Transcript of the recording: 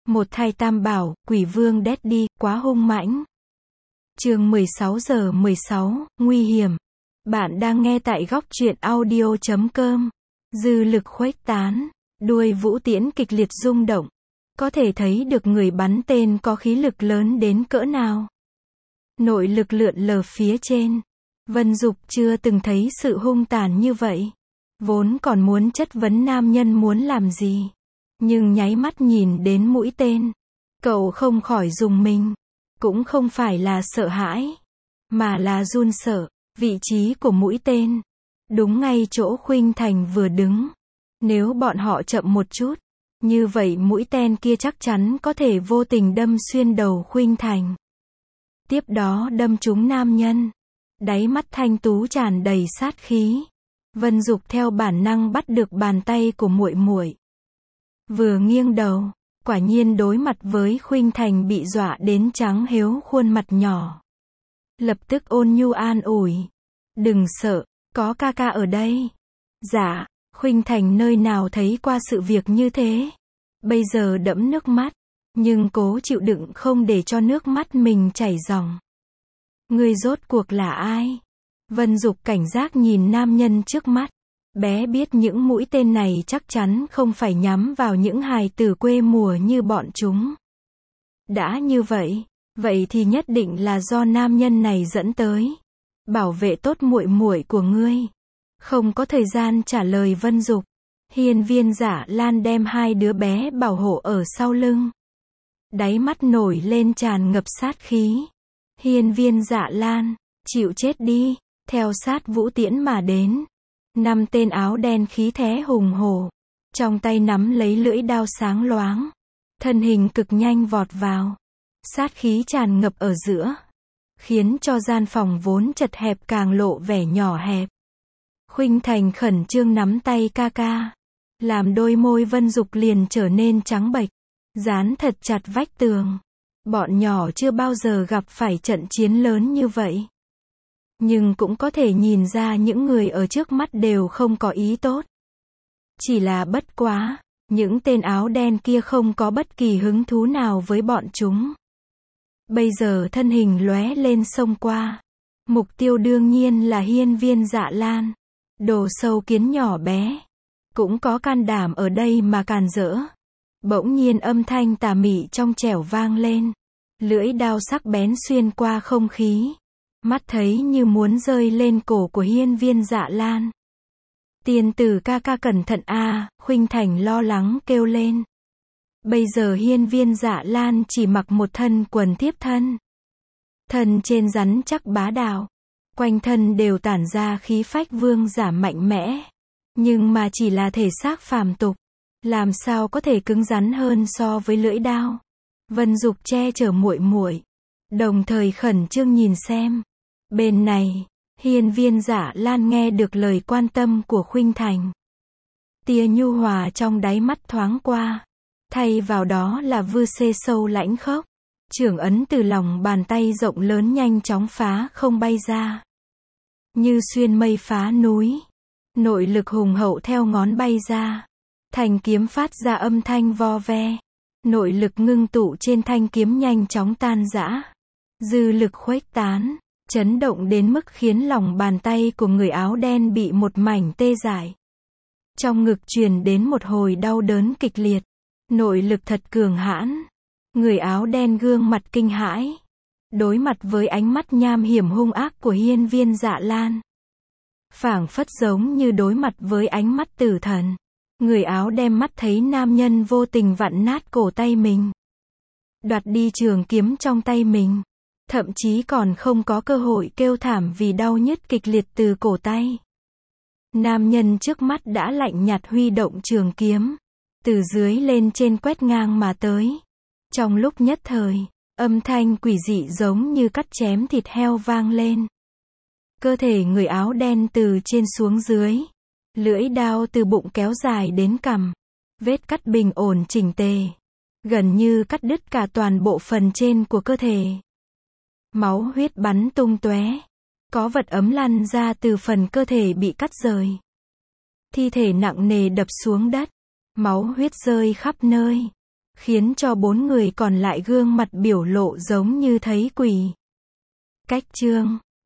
Một thai tam bảo, quỷ vương Daddy, quá hung mãnh. Chương 16 giờ 16, nguy hiểm. Bạn đang nghe tại góc truyện audio.com. Dư lực khuếch tán, đuôi vũ tiễn kịch liệt rung động. Có thể thấy được người bắn tên có khí lực lớn đến cỡ nào. Nội lực lượn lờ phía trên. Vân Dục chưa từng thấy sự hung tàn như vậy. Vốn còn muốn chất vấn nam nhân muốn làm gì. Nhưng nháy mắt nhìn đến mũi tên. Cậu không khỏi rùng mình. Cũng không phải là sợ hãi. Mà là run sợ. Vị trí của mũi tên. Đúng ngay chỗ Khuynh Thành vừa đứng. Nếu bọn họ chậm một chút. Như vậy mũi tên kia chắc chắn có thể vô tình đâm xuyên đầu Khuynh Thành. Tiếp đó đâm trúng nam nhân. Đáy mắt thanh tú tràn đầy sát khí. Vân Dục theo bản năng bắt được bàn tay của muội muội. Vừa nghiêng đầu, quả nhiên đối mặt với Khuynh Thành bị dọa đến trắng hếu khuôn mặt nhỏ. Lập tức ôn nhu an ủi. Đừng sợ, có ca ca ở đây. Dạ, Khuynh Thành nơi nào thấy qua sự việc như thế. Bây giờ đẫm nước mắt, nhưng cố chịu đựng không để cho nước mắt mình chảy ròng. Ngươi rốt cuộc là ai? Vân Dục cảnh giác nhìn nam nhân trước mắt. Bé biết những mũi tên này chắc chắn không phải nhắm vào những hài tử quê mùa như bọn chúng. Đã như vậy, vậy thì nhất định là do nam nhân này dẫn tới. Bảo vệ tốt muội muội của ngươi. Không có thời gian trả lời Vân Dục. Hiên Viên Dạ Lan đem hai đứa bé bảo hộ ở sau lưng. Đáy mắt nổi lên tràn ngập sát khí. Hiên Viên Dạ Lan, chịu chết đi, theo sát vũ tiễn mà đến. 5 tên áo đen khí thế hùng hổ. Trong tay nắm lấy lưỡi đao sáng loáng. Thân hình cực nhanh vọt vào. Sát khí tràn ngập ở giữa. Khiến cho gian phòng vốn chật hẹp càng lộ vẻ nhỏ hẹp. Khuynh Thành khẩn trương nắm tay ca ca. Làm đôi môi Vân Dục liền trở nên trắng bệch. Dán thật chặt vách tường. Bọn nhỏ chưa bao giờ gặp phải trận chiến lớn như vậy. Nhưng cũng có thể nhìn ra những người ở trước mắt đều không có ý tốt. Chỉ là bất quá, những tên áo đen kia không có bất kỳ hứng thú nào với bọn chúng. Bây giờ thân hình lóe lên xông qua. Mục tiêu đương nhiên là Hiên Viên Dạ Lan. Đồ sâu kiến nhỏ bé. Cũng có can đảm ở đây mà càn rỡ. Bỗng nhiên âm thanh tà mị trong trẻo vang lên. Lưỡi đao sắc bén xuyên qua không khí. Mắt thấy như muốn rơi lên cổ của Hiên Viên Dạ Lan. Tiên tử ca ca cẩn thận a, Khuynh Thành lo lắng kêu lên. Bây giờ Hiên Viên Dạ Lan chỉ mặc một thân quần thiếp thân. Thân trên rắn chắc bá đạo. Quanh thân đều tản ra khí phách vương giả mạnh mẽ. Nhưng mà chỉ là thể xác phàm tục. Làm sao có thể cứng rắn hơn so với lưỡi đao. Vân Dục che chở muội muội. Đồng thời khẩn trương nhìn xem. Bên này, Hiên Viên Dạ Lan nghe được lời quan tâm của Khuynh Thành. Tia nhu hòa trong đáy mắt thoáng qua. Thay vào đó là vư xê sâu lãnh khốc. Chưởng ấn từ lòng bàn tay rộng lớn nhanh chóng phá không bay ra. Như xuyên mây phá núi. Nội lực hùng hậu theo ngón bay ra. Thanh kiếm phát ra âm thanh vo ve. Nội lực ngưng tụ trên thanh kiếm nhanh chóng tan rã. Dư lực khuếch tán. Chấn động đến mức khiến lòng bàn tay của người áo đen bị một mảnh tê dại. Trong ngực truyền đến một hồi đau đớn kịch liệt. Nội lực thật cường hãn. Người áo đen gương mặt kinh hãi. Đối mặt với ánh mắt nham hiểm hung ác của Hiên Viên Dạ Lan. Phảng phất giống như đối mặt với ánh mắt tử thần. Người áo đen mắt thấy nam nhân vô tình vặn nát cổ tay mình. Đoạt đi trường kiếm trong tay mình. Thậm chí còn không có cơ hội kêu thảm vì đau nhức kịch liệt từ cổ tay. Nam nhân trước mắt đã lạnh nhạt huy động trường kiếm. Từ dưới lên trên quét ngang mà tới. Trong lúc nhất thời, âm thanh quỷ dị giống như cắt chém thịt heo vang lên. Cơ thể người áo đen từ trên xuống dưới. Lưỡi đao từ bụng kéo dài đến cằm. Vết cắt bình ổn chỉnh tề. Gần như cắt đứt cả toàn bộ phần trên của cơ thể. Máu huyết bắn tung tóe. Có vật ấm lăn ra từ phần cơ thể bị cắt rời. Thi thể nặng nề đập xuống đất. Máu huyết rơi khắp nơi. khiến cho 4 người còn lại gương mặt biểu lộ giống như thấy quỷ. Cách chương